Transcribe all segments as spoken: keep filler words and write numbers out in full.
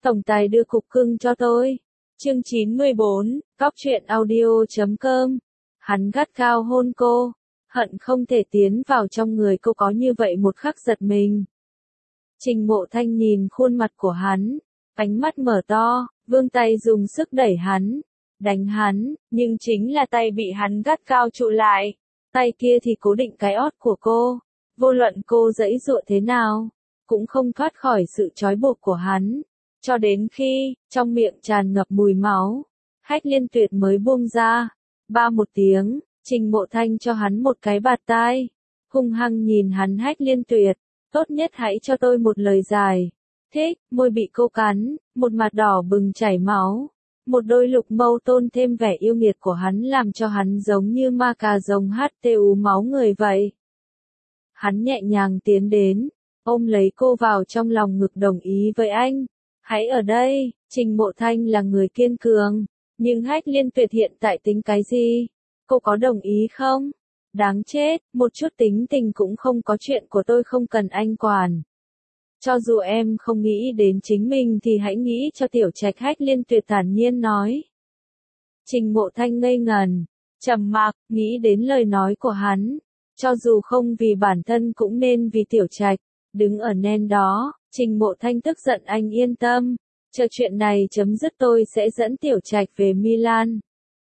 Tổng tài đưa cục cưng cho tôi. Chương chín mươi bốn, Cóc truyện audio chấm com. Hắn gắt gao hôn cô, hận không thể tiến vào trong người cô có như vậy một khắc giật mình. Trình Mộ Thanh nhìn khuôn mặt của hắn, ánh mắt mở to, vươn tay dùng sức đẩy hắn, đánh hắn, nhưng chính là tay bị hắn gắt gao trụ lại. Tay kia thì cố định cái ót của cô, vô luận cô giãy giụa thế nào, cũng không thoát khỏi sự trói buộc của hắn. Cho đến khi, trong miệng tràn ngập mùi máu, Hách Liên Tuyệt mới buông ra. Ba một tiếng, Trình Mộ Thanh cho hắn một cái bạt tai, hung hăng nhìn hắn. Hách Liên Tuyệt, tốt nhất hãy cho tôi một lời giải thích. Môi bị cô cắn, một mặt đỏ bừng chảy máu. Một đôi lục mâu tôn thêm vẻ yêu nghiệt của hắn làm cho hắn giống như ma cà rồng hát tê ú máu người vậy. Hắn nhẹ nhàng tiến đến, ôm lấy cô vào trong lòng ngực đồng ý với anh. Hãy ở đây. Trình Mộ Thanh là người kiên cường, nhưng Hách Liên Tuyệt hiện tại tính cái gì? Cô có đồng ý không? Đáng chết, một chút tính tình cũng không có, chuyện của tôi không cần anh quản. Cho dù em không nghĩ đến chính mình thì hãy nghĩ cho Tiểu Trạch. Hách Liên Tuyệt thản nhiên nói. Trình Mộ Thanh ngây ngần, trầm mặc, nghĩ đến lời nói của hắn. Cho dù không vì bản thân cũng nên vì Tiểu Trạch. Đứng ở nên đó, Trình Mộ Thanh tức giận. Anh yên tâm, chờ chuyện này chấm dứt tôi sẽ dẫn Tiểu Trạch về Milan.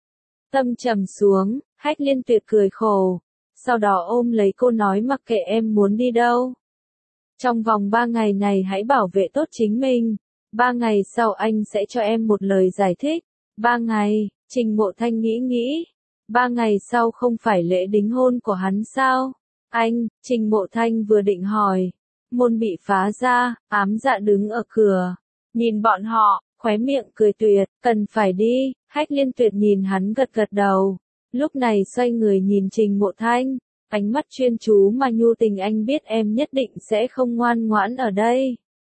Tâm trầm xuống, Hách Liên Tuyệt cười khổ, sau đó ôm lấy cô nói mặc kệ em muốn đi đâu. Trong vòng ba ngày này hãy bảo vệ tốt chính mình, ba ngày sau anh sẽ cho em một lời giải thích. Ba ngày, Trình Mộ Thanh nghĩ nghĩ, ba ngày sau không phải lễ đính hôn của hắn sao? Anh, Trình Mộ Thanh vừa định hỏi, môn bị phá ra, Ám Dạ đứng ở cửa, nhìn bọn họ, khóe miệng cười tuyệt, cần phải đi. Hách Liên Tuyệt nhìn hắn gật gật đầu, lúc này xoay người nhìn Trình Mộ Thanh, ánh mắt chuyên chú mà nhu tình. Anh biết em nhất định sẽ không ngoan ngoãn ở đây,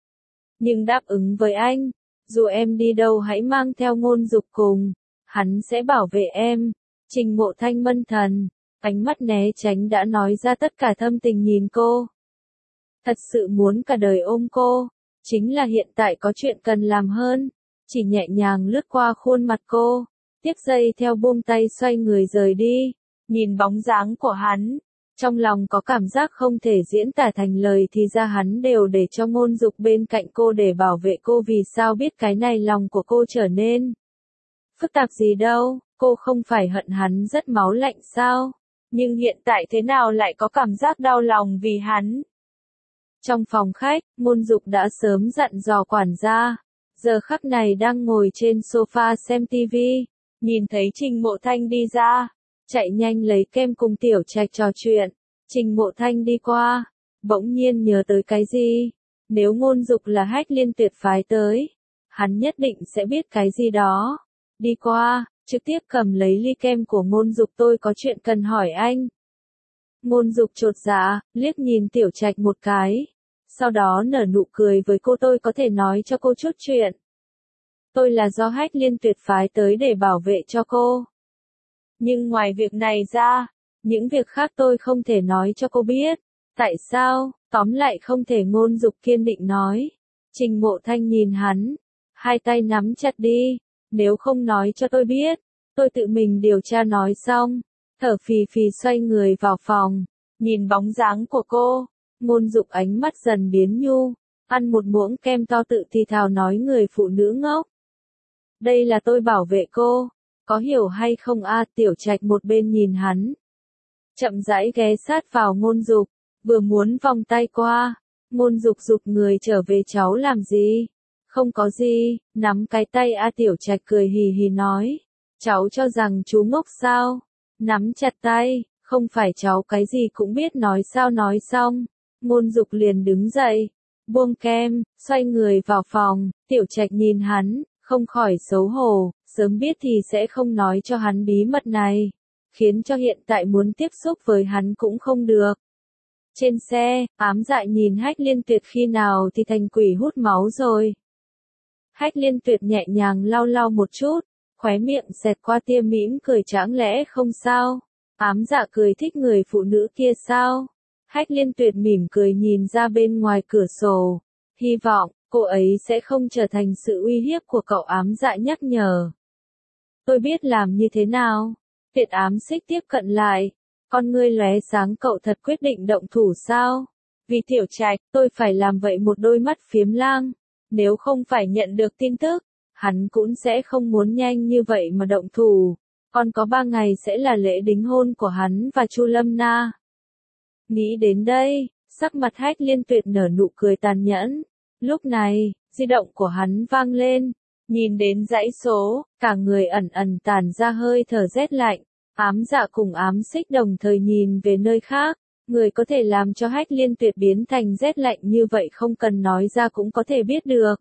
nhưng đáp ứng với anh, dù em đi đâu hãy mang theo Ngôn Dục cùng, hắn sẽ bảo vệ em. Trình Mộ Thanh mân thần, ánh mắt né tránh đã nói ra tất cả thâm tình nhìn cô. Thật sự muốn cả đời ôm cô, chính là hiện tại có chuyện cần làm hơn. Chỉ nhẹ nhàng lướt qua khuôn mặt cô, tiếp giây theo buông tay xoay người rời đi. Nhìn bóng dáng của hắn, trong lòng có cảm giác không thể diễn tả thành lời. Thì ra hắn đều để cho Ngôn Dục bên cạnh cô để bảo vệ cô. Vì sao biết cái này lòng của cô trở nên phức tạp gì đâu, cô không phải hận hắn rất máu lạnh sao? Nhưng hiện tại thế nào lại có cảm giác đau lòng vì hắn? Trong phòng khách, Ngôn Dục đã sớm dặn dò quản gia, giờ khắc này đang ngồi trên sofa xem tivi, nhìn thấy Trình Mộ Thanh đi ra, chạy nhanh lấy kem cùng Tiểu Trạch trò chuyện. Trình Mộ Thanh đi qua, bỗng nhiên nhớ tới cái gì, nếu Ngôn Dục là Hách Liên Tuyệt phái tới, hắn nhất định sẽ biết cái gì đó. Đi qua, trực tiếp cầm lấy ly kem của Ngôn Dục. Tôi có chuyện cần hỏi anh. Ngôn Dục chột dạ, liếc nhìn Tiểu Trạch một cái, sau đó nở nụ cười với cô. Tôi có thể nói cho cô chút chuyện. Tôi là do Hách Liên Tuyệt phái tới để bảo vệ cho cô. Nhưng ngoài việc này ra, những việc khác tôi không thể nói cho cô biết. Tại sao? Tóm lại không thể. Ngôn Dục kiên định nói. Trình Mộ Thanh nhìn hắn, hai tay nắm chặt đi. Nếu không nói cho tôi biết, tôi tự mình điều tra. Nói xong, thở phì phì xoay người vào phòng, nhìn bóng dáng của cô. Ngôn Dục ánh mắt dần biến nhu, ăn một muỗng kem to tự thì thào nói người phụ nữ ngốc. Đây là tôi bảo vệ cô, có hiểu hay không a? À, Tiểu Trạch một bên nhìn hắn, chậm rãi ghé sát vào Ngôn Dục, vừa muốn vòng tay qua. Ngôn Dục giục người trở về. Cháu làm gì? Không có gì, nắm cái tay a. À, Tiểu Trạch cười hì hì nói. Cháu cho rằng chú ngốc sao? Nắm chặt tay, không phải cháu cái gì cũng biết. Nói sao? Nói xong, Ngôn Dục liền đứng dậy, buông kem, xoay người vào phòng. Tiểu Trạch nhìn hắn, không khỏi xấu hổ, sớm biết thì sẽ không nói cho hắn bí mật này, khiến cho hiện tại muốn tiếp xúc với hắn cũng không được. Trên xe, Ám Dạ nhìn Hách Liên Tuyệt, khi nào thì thành quỷ hút máu rồi. Hách Liên Tuyệt nhẹ nhàng lau lau một chút, khóe miệng xẹt qua tia mỉm cười. Chẳng lẽ không sao? Ám Dạ cười thích người phụ nữ kia sao? Hách Liên Tuyệt mỉm cười nhìn ra bên ngoài cửa sổ, hy vọng cô ấy sẽ không trở thành sự uy hiếp của cậu, ám dạ nhắc nhở. Tôi biết làm như thế nào. Tiệt ám xích tiếp cận lại. Con ngươi lóe sáng, cậu thật quyết định động thủ sao? Vì Tiểu Trạch, tôi phải làm vậy. Một đôi mắt phiếm lang. Nếu không phải nhận được tin tức, hắn cũng sẽ không muốn nhanh như vậy mà động thủ. Còn có ba ngày sẽ là lễ đính hôn của hắn và Chu Lâm Na. Nghĩ đến đây, sắc mặt Hách Liên Tuyệt nở nụ cười tàn nhẫn. Lúc này, di động của hắn vang lên. Nhìn đến dãy số, cả người ẩn ẩn tản ra hơi thở rét lạnh. Ám dạ cùng ám xích đồng thời nhìn về nơi khác. Người có thể làm cho Hách Liên Tuyệt biến thành rét lạnh như vậy không cần nói ra cũng có thể biết được.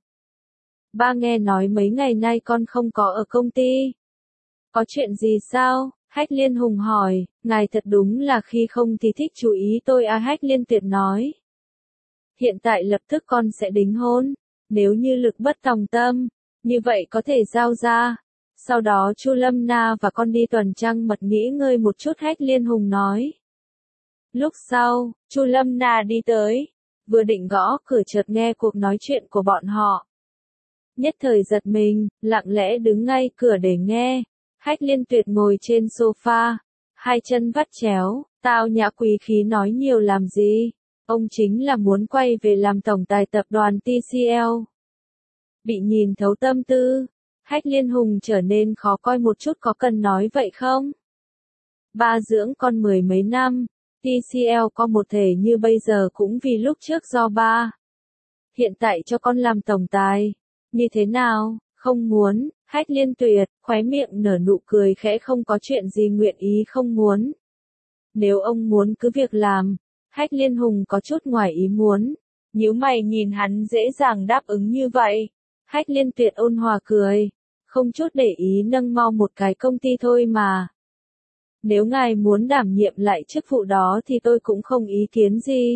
Ba nghe nói mấy ngày nay con không có ở công ty. Có chuyện gì sao? Hách Liên Hùng hỏi, ngài thật đúng là khi không thì thích chú ý tôi à. Hách Liên Tuyệt nói. Hiện tại lập tức con sẽ đính hôn. Nếu như lực bất tòng tâm, như vậy có thể giao ra. Sau đó Chu Lâm Na và con đi tuần trăng mật nghỉ ngơi một chút. Hách Liên Hùng nói. Lúc sau, Chu Lâm Na đi tới. Vừa định gõ cửa chợt nghe cuộc nói chuyện của bọn họ. Nhất thời giật mình, lặng lẽ đứng ngay cửa để nghe. Hách Liên Tuyệt ngồi trên sofa, hai chân vắt chéo, tao nhã quý khí nói nhiều làm gì. Ông chính là muốn quay về làm tổng tài tập đoàn tê xê lờ. Bị nhìn thấu tâm tư, Hách Liên Hùng trở nên khó coi một chút. Có cần nói vậy không? Ba dưỡng con mười mấy năm, tê xê lờ có một thể như bây giờ cũng vì lúc trước do ba. Hiện tại cho con làm tổng tài, như thế nào? Không muốn. Hách Liên Tuyệt, khóe miệng nở nụ cười khẽ, không có chuyện gì nguyện ý không muốn. Nếu ông muốn cứ việc làm. Hách Liên Hùng có chút ngoài ý muốn. Nhíu mày nhìn hắn dễ dàng đáp ứng như vậy. Hách Liên Tuyệt ôn hòa cười. Không chút để ý nâng mau một cái công ty thôi mà. Nếu ngài muốn đảm nhiệm lại chức vụ đó thì tôi cũng không ý kiến gì.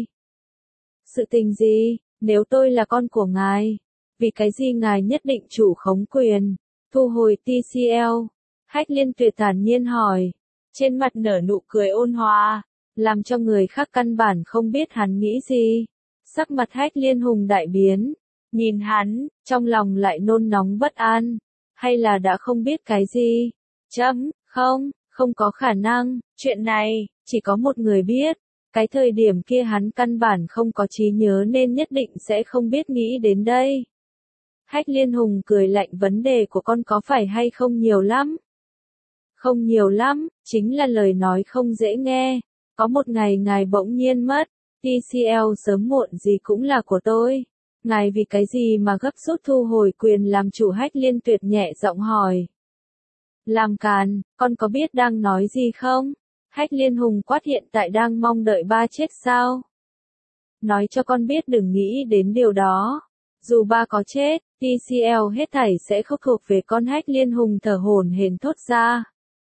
Sự tình gì, nếu tôi là con của ngài? Vì cái gì ngài nhất định chủ khống quyền? Thu hồi tê xê lờ. Hách Liên Tuyệt thản nhiên hỏi. Trên mặt nở nụ cười ôn hòa, làm cho người khác căn bản không biết hắn nghĩ gì. Sắc mặt Hách Liên Hùng đại biến. Nhìn hắn, trong lòng lại nôn nóng bất an. Hay là đã không biết cái gì? Chấm, không, không có khả năng. Chuyện này, chỉ có một người biết. Cái thời điểm kia hắn căn bản không có trí nhớ nên nhất định sẽ không biết nghĩ đến đây. Hách Liên Hùng cười lạnh, vấn đề của con có phải hay không nhiều lắm? Không nhiều lắm, chính là lời nói không dễ nghe. Có một ngày ngài bỗng nhiên mất, tê xê lờ sớm muộn gì cũng là của tôi. Ngài vì cái gì mà gấp rút thu hồi quyền làm chủ? Hách Liên Tuyệt nhẹ giọng hỏi. Làm càn, con có biết đang nói gì không? Hách Liên Hùng quát, hiện tại đang mong đợi ba chết sao? Nói cho con biết đừng nghĩ đến điều đó. Dù ba có chết, tê xê lờ hết thảy sẽ không thuộc về con. Hách Liên Hùng thở hổn hển thốt ra.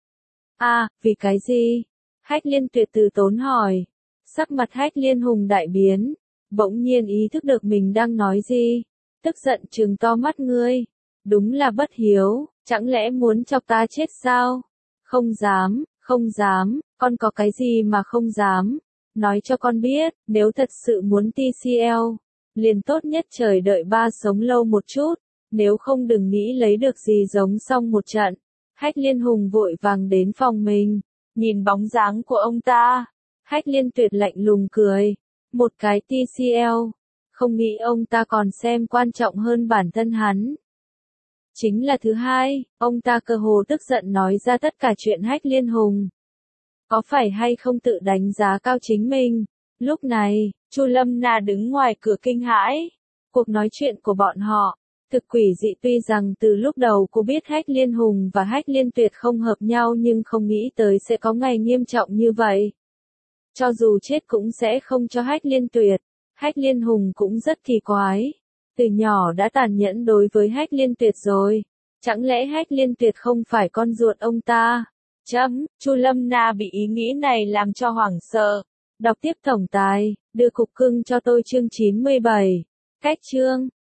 À, vì cái gì? Hách Liên Tuyệt từ tốn hỏi. Sắc mặt Hách Liên Hùng đại biến, bỗng nhiên ý thức được mình đang nói gì. Tức giận trừng to mắt, ngươi, đúng là bất hiếu, chẳng lẽ muốn chọc ta chết sao? Không dám, không dám, con có cái gì mà không dám? Nói cho con biết, nếu thật sự muốn tê xê lờ, liền tốt nhất trời đợi ba sống lâu một chút, nếu không đừng nghĩ lấy được gì giống xong một trận. Hách Liên Hùng vội vàng đến phòng mình, nhìn bóng dáng của ông ta. Hách Liên Tuyệt lạnh lùng cười, một cái tê xê lờ, không nghĩ ông ta còn xem quan trọng hơn bản thân hắn. Chính là thứ hai, ông ta cơ hồ tức giận nói ra tất cả chuyện. Hách Liên Hùng có phải hay không tự đánh giá cao chính mình? Lúc này, Chu Lâm Na đứng ngoài cửa kinh hãi. Cuộc nói chuyện của bọn họ thực quỷ dị, tuy rằng từ lúc đầu cô biết Hách Liên Hùng và Hách Liên Tuyệt không hợp nhau nhưng không nghĩ tới sẽ có ngày nghiêm trọng như vậy. Cho dù chết cũng sẽ không cho Hách Liên Tuyệt. Hách Liên Hùng cũng rất kỳ quái. Từ nhỏ đã tàn nhẫn đối với Hách Liên Tuyệt rồi. Chẳng lẽ Hách Liên Tuyệt không phải con ruột ông ta? Chấm, Chu Lâm Na bị ý nghĩ này làm cho hoảng sợ. Đọc tiếp tổng tài, đưa cục cưng cho tôi chương chín mươi bảy. Cách chương.